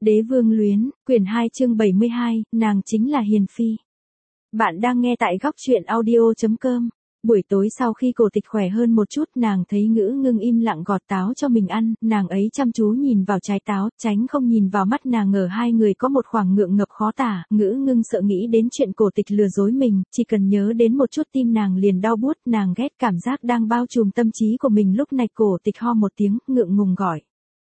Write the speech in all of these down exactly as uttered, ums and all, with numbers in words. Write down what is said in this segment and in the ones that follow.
Đế vương luyến, quyển hai chương bảy mươi hai, nàng chính là Hiền Phi. Bạn đang nghe tại góc truyện audio chấm com. Buổi tối sau khi Cổ Tịch khỏe hơn một chút, nàng thấy Ngữ Ngưng im lặng gọt táo cho mình ăn, nàng ấy chăm chú nhìn vào trái táo, tránh không nhìn vào mắt nàng, ngờ hai người có một khoảng ngượng ngập khó tả. Ngữ Ngưng sợ nghĩ đến chuyện Cổ Tịch lừa dối mình, chỉ cần nhớ đến một chút tim nàng liền đau buốt, nàng ghét cảm giác đang bao trùm tâm trí của mình. Lúc này Cổ Tịch ho một tiếng, ngượng ngùng gọi: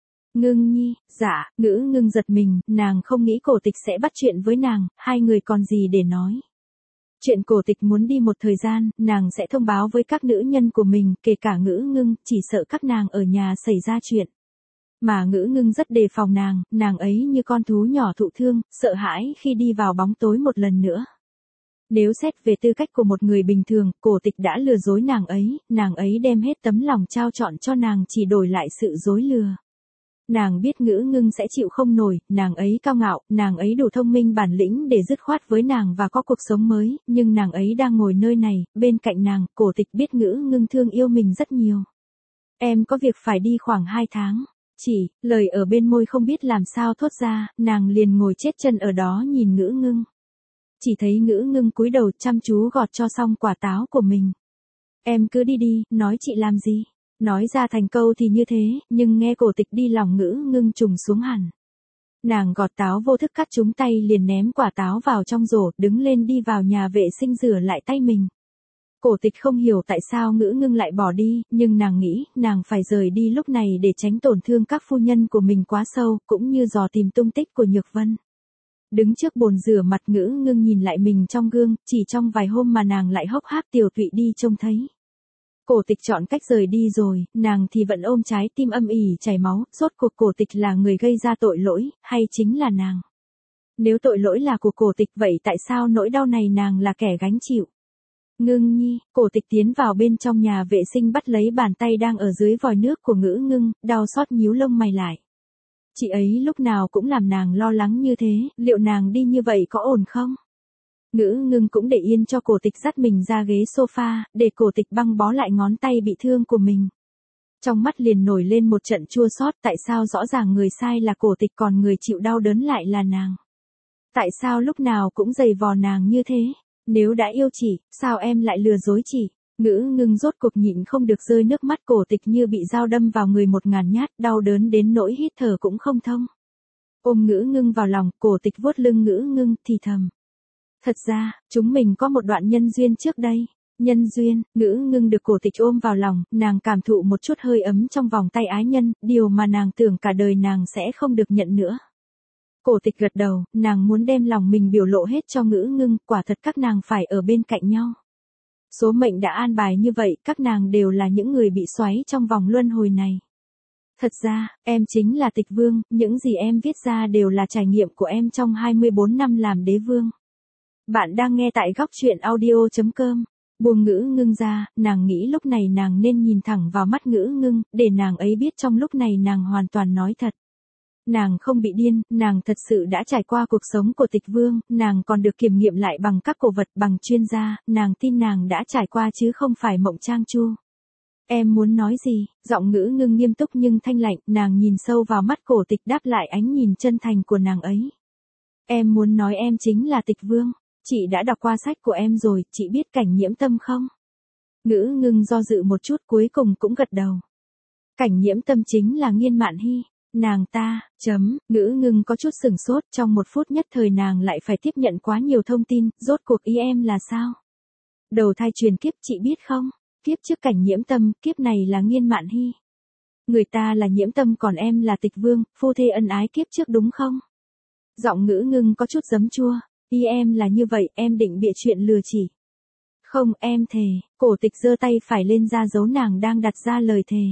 Ngưng nhi. Dạ. Ngữ Ngưng giật mình, nàng không nghĩ Cổ Tịch sẽ bắt chuyện với nàng, hai người còn gì để nói. Chuyện Cổ Tịch muốn đi một thời gian, nàng sẽ thông báo với các nữ nhân của mình, kể cả Ngữ Ngưng, chỉ sợ các nàng ở nhà xảy ra chuyện. Mà Ngữ Ngưng rất đề phòng nàng, nàng ấy như con thú nhỏ thụ thương, sợ hãi khi đi vào bóng tối một lần nữa. Nếu xét về tư cách của một người bình thường, Cổ Tịch đã lừa dối nàng ấy, nàng ấy đem hết tấm lòng trao trọn cho nàng chỉ đổi lại sự dối lừa. Nàng biết Ngữ Ngưng sẽ chịu không nổi, nàng ấy cao ngạo, nàng ấy đủ thông minh bản lĩnh để dứt khoát với nàng và có cuộc sống mới, nhưng nàng ấy đang ngồi nơi này, bên cạnh nàng. Cổ Tịch biết Ngữ Ngưng thương yêu mình rất nhiều. Em có việc phải đi khoảng hai tháng. Chỉ, lời ở bên môi không biết làm sao thốt ra, nàng liền ngồi chết chân ở đó nhìn Ngữ Ngưng. Chỉ thấy Ngữ Ngưng cúi đầu chăm chú gọt cho xong quả táo của mình. Em cứ đi đi, nói chị làm gì? Nói ra thành câu thì như thế, nhưng nghe Cổ Tịch đi lòng Ngữ Ngưng trùng xuống hẳn. Nàng gọt táo vô thức cắt trúng tay liền ném quả táo vào trong rổ, đứng lên đi vào nhà vệ sinh rửa lại tay mình. Cổ Tịch không hiểu tại sao Ngữ Ngưng lại bỏ đi, nhưng nàng nghĩ, nàng phải rời đi lúc này để tránh tổn thương các phu nhân của mình quá sâu, cũng như dò tìm tung tích của Nhược Vân. Đứng trước bồn rửa mặt, Ngữ Ngưng nhìn lại mình trong gương, chỉ trong vài hôm mà nàng lại hốc hác tiều tụy đi trông thấy. Cổ Tịch chọn cách rời đi rồi, nàng thì vẫn ôm trái tim âm ỉ chảy máu, rốt cuộc Cổ Tịch là người gây ra tội lỗi, hay chính là nàng? Nếu tội lỗi là của Cổ Tịch vậy tại sao nỗi đau này nàng là kẻ gánh chịu? Ngưng nhi. Cổ Tịch tiến vào bên trong nhà vệ sinh bắt lấy bàn tay đang ở dưới vòi nước của Ngữ Ngưng, đau xót nhíu lông mày lại. Chị ấy lúc nào cũng làm nàng lo lắng như thế, liệu nàng đi như vậy có ổn không? Ngữ Ngưng cũng để yên cho Cổ Tịch dắt mình ra ghế sofa, để Cổ Tịch băng bó lại ngón tay bị thương của mình. Trong mắt liền nổi lên một trận chua xót, tại sao rõ ràng người sai là Cổ Tịch còn người chịu đau đớn lại là nàng? Tại sao lúc nào cũng giày vò nàng như thế? Nếu đã yêu chị, sao em lại lừa dối chị? Ngữ Ngưng rốt cuộc nhịn không được rơi nước mắt. Cổ Tịch như bị dao đâm vào người một ngàn nhát, đau đớn đến nỗi hít thở cũng không thông. Ôm Ngữ Ngưng vào lòng, Cổ Tịch vuốt lưng Ngữ Ngưng, thì thầm. Thật ra, chúng mình có một đoạn nhân duyên trước đây. Nhân duyên. Ngữ Ngưng được Cổ Tịch ôm vào lòng, nàng cảm thụ một chút hơi ấm trong vòng tay ái nhân, điều mà nàng tưởng cả đời nàng sẽ không được nhận nữa. Cổ Tịch gật đầu, nàng muốn đem lòng mình biểu lộ hết cho Ngữ Ngưng, quả thật các nàng phải ở bên cạnh nhau. Số mệnh đã an bài như vậy, các nàng đều là những người bị xoáy trong vòng luân hồi này. Thật ra, em chính là Tịch Vương, những gì em viết ra đều là trải nghiệm của em trong hai mươi bốn năm làm đế vương. Bạn đang nghe tại góc truyện audio chấm com. Buông Ngữ Ngưng ra, nàng nghĩ lúc này nàng nên nhìn thẳng vào mắt Ngữ Ngưng, để nàng ấy biết trong lúc này nàng hoàn toàn nói thật. Nàng không bị điên, nàng thật sự đã trải qua cuộc sống của Tịch Vương, nàng còn được kiểm nghiệm lại bằng các cổ vật, bằng chuyên gia, nàng tin nàng đã trải qua chứ không phải mộng trang chu. Em muốn nói gì? Giọng Ngữ Ngưng nghiêm túc nhưng thanh lạnh, nàng nhìn sâu vào mắt Cổ Tịch đáp lại ánh nhìn chân thành của nàng ấy. Em muốn nói em chính là Tịch Vương. Chị đã đọc qua sách của em rồi, chị biết Cảnh Nhiễm Tâm không? Ngữ Ngưng do dự một chút cuối cùng cũng gật đầu. Cảnh Nhiễm Tâm chính là Nghiên Mạn Hy. Nàng ta, chấm, Ngữ Ngưng có chút sửng sốt, trong một phút nhất thời nàng lại phải tiếp nhận quá nhiều thông tin, rốt cuộc ý em là sao? Đầu thai truyền kiếp chị biết không? Kiếp trước Cảnh Nhiễm Tâm, kiếp này là Nghiên Mạn Hy. Người ta là Nhiễm Tâm còn em là Tịch Vương, phu thê ân ái kiếp trước đúng không? Giọng Ngữ Ngưng có chút giấm chua. Ý em là như vậy, em định bịa chuyện lừa chỉ. Không, em thề. Cổ Tịch giơ tay phải lên ra dấu nàng đang đặt ra lời thề.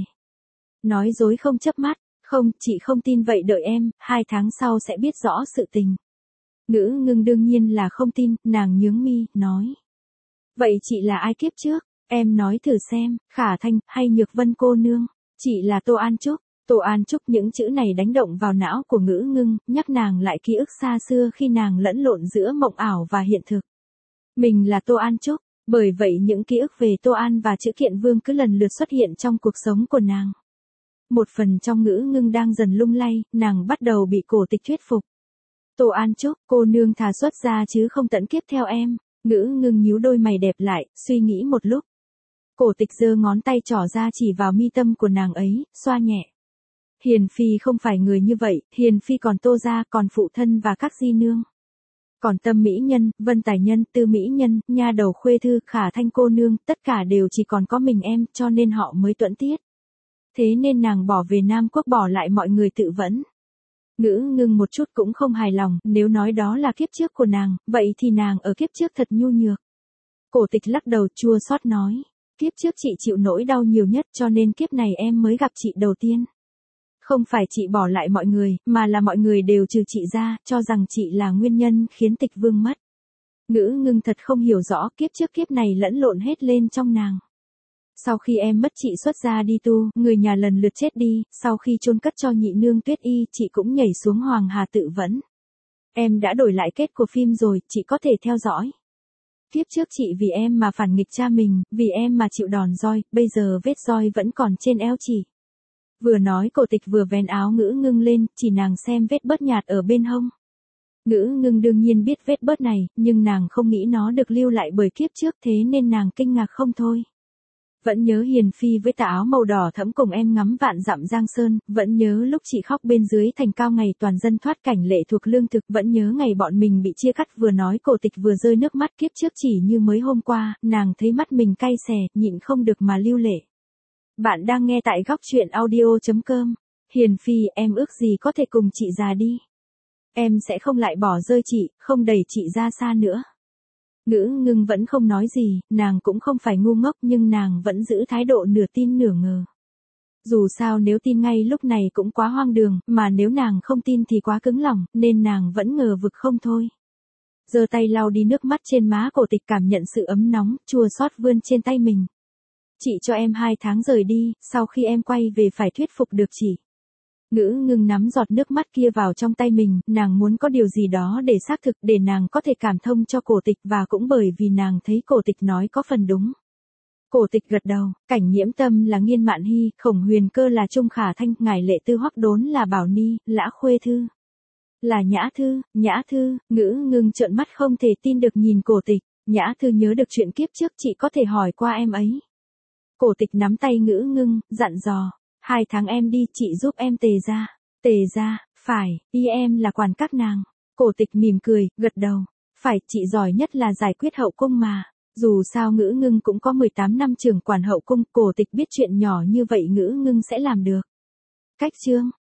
Nói dối không chớp mắt. Không, chị không tin vậy, đợi em, hai tháng sau sẽ biết rõ sự tình. Ngữ Ngưng đương nhiên là không tin, nàng nhướng mi, nói. Vậy chị là ai kiếp trước? Em nói thử xem, Khả Thanh, hay Nhược Vân cô nương? Chị là Tô An Trúc. Tô An Trúc, những chữ này đánh động vào não của Ngữ Ngưng, nhắc nàng lại ký ức xa xưa khi nàng lẫn lộn giữa mộng ảo và hiện thực. Mình là Tô An Trúc, bởi vậy những ký ức về Tô An và chữ Kiện Vương cứ lần lượt xuất hiện trong cuộc sống của nàng. Một phần trong ngữ ngưng đang dần lung lay, nàng bắt đầu bị cổ tịch thuyết phục. Tô An Trúc, cô nương thà xuất gia chứ không tận kiếp theo em. Ngữ ngưng nhíu đôi mày đẹp lại, suy nghĩ một lúc. Cổ tịch giơ ngón tay trỏ ra chỉ vào mi tâm của nàng ấy, xoa nhẹ. Hiền phi không phải người như vậy, hiền phi còn Tô gia, còn phụ thân và các di nương. Còn Tâm mỹ nhân, Vân tài nhân, Tư mỹ nhân, nha đầu Khuê thư, Khả thanh cô nương, tất cả đều chỉ còn có mình em, cho nên họ mới tuẫn tiết. Thế nên nàng bỏ về Nam Quốc, bỏ lại mọi người tự vẫn. Ngữ ngưng một chút cũng không hài lòng, nếu nói đó là kiếp trước của nàng, vậy thì nàng ở kiếp trước thật nhu nhược. Cổ tịch lắc đầu chua xót nói, kiếp trước chị chịu nỗi đau nhiều nhất cho nên kiếp này em mới gặp chị đầu tiên. Không phải chị bỏ lại mọi người, mà là mọi người đều trừ chị ra, cho rằng chị là nguyên nhân khiến tịch vương mất. Ngữ ngưng thật không hiểu rõ kiếp trước kiếp này lẫn lộn hết lên trong nàng. Sau khi em mất chị xuất gia đi tu, người nhà lần lượt chết đi, sau khi chôn cất cho nhị nương Tuyết Y, chị cũng nhảy xuống Hoàng Hà tự vẫn. Em đã đổi lại kết của phim rồi, chị có thể theo dõi. Kiếp trước chị vì em mà phản nghịch cha mình, vì em mà chịu đòn roi, bây giờ vết roi vẫn còn trên eo chị. Vừa nói cổ tịch vừa vén áo ngữ ngưng lên, chỉ nàng xem vết bớt nhạt ở bên hông. Ngữ ngưng đương nhiên biết vết bớt này, nhưng nàng không nghĩ nó được lưu lại bởi kiếp trước, thế nên nàng kinh ngạc không thôi. Vẫn nhớ hiền phi với tà áo màu đỏ thẫm cùng em ngắm vạn dặm giang sơn, vẫn nhớ lúc chị khóc bên dưới thành cao ngày toàn dân thoát cảnh lệ thuộc lương thực, vẫn nhớ ngày bọn mình bị chia cắt. Vừa nói cổ tịch vừa rơi nước mắt, kiếp trước chỉ như mới hôm qua, nàng thấy mắt mình cay xè, nhịn không được mà lưu lệ. Bạn đang nghe tại góc truyện audio chấm com. Hiền phi, em ước gì có thể cùng chị già đi. Em sẽ không lại bỏ rơi chị, không đẩy chị ra xa nữa. Ngữ ngưng vẫn không nói gì, nàng cũng không phải ngu ngốc nhưng nàng vẫn giữ thái độ nửa tin nửa ngờ. Dù sao nếu tin ngay lúc này cũng quá hoang đường, mà nếu nàng không tin thì quá cứng lòng, nên nàng vẫn ngờ vực không thôi. Giơ tay lau đi nước mắt trên má cổ tịch, cảm nhận sự ấm nóng, chua xót vươn trên tay mình. Chị cho em hai tháng rời đi, sau khi em quay về phải thuyết phục được chị. Ngữ ngưng nắm giọt nước mắt kia vào trong tay mình, nàng muốn có điều gì đó để xác thực, để nàng có thể cảm thông cho cổ tịch, và cũng bởi vì nàng thấy cổ tịch nói có phần đúng. Cổ tịch gật đầu, Cảnh Nhiễm Tâm là Nghiên Mạn Hy, Khổng Huyền Cơ là Trung Khả Thanh, Ngải Lệ Tư Hoắc Đốn là Bảo Ni, Lã Khuê Thư là Nhã Thư, Nhã Thư. Ngữ ngưng trợn mắt không thể tin được nhìn cổ tịch. Nhã Thư nhớ được chuyện kiếp trước, chị có thể hỏi qua em ấy. Cổ tịch nắm tay ngữ ngưng, dặn dò. Hai tháng em đi, chị giúp em tề ra. Tề ra, phải, y em là quản các nàng. Cổ tịch mỉm cười, gật đầu. Phải, chị giỏi nhất là giải quyết hậu cung mà. Dù sao ngữ ngưng cũng có mười tám năm trưởng quản hậu cung, cổ tịch biết chuyện nhỏ như vậy ngữ ngưng sẽ làm được. Cách chương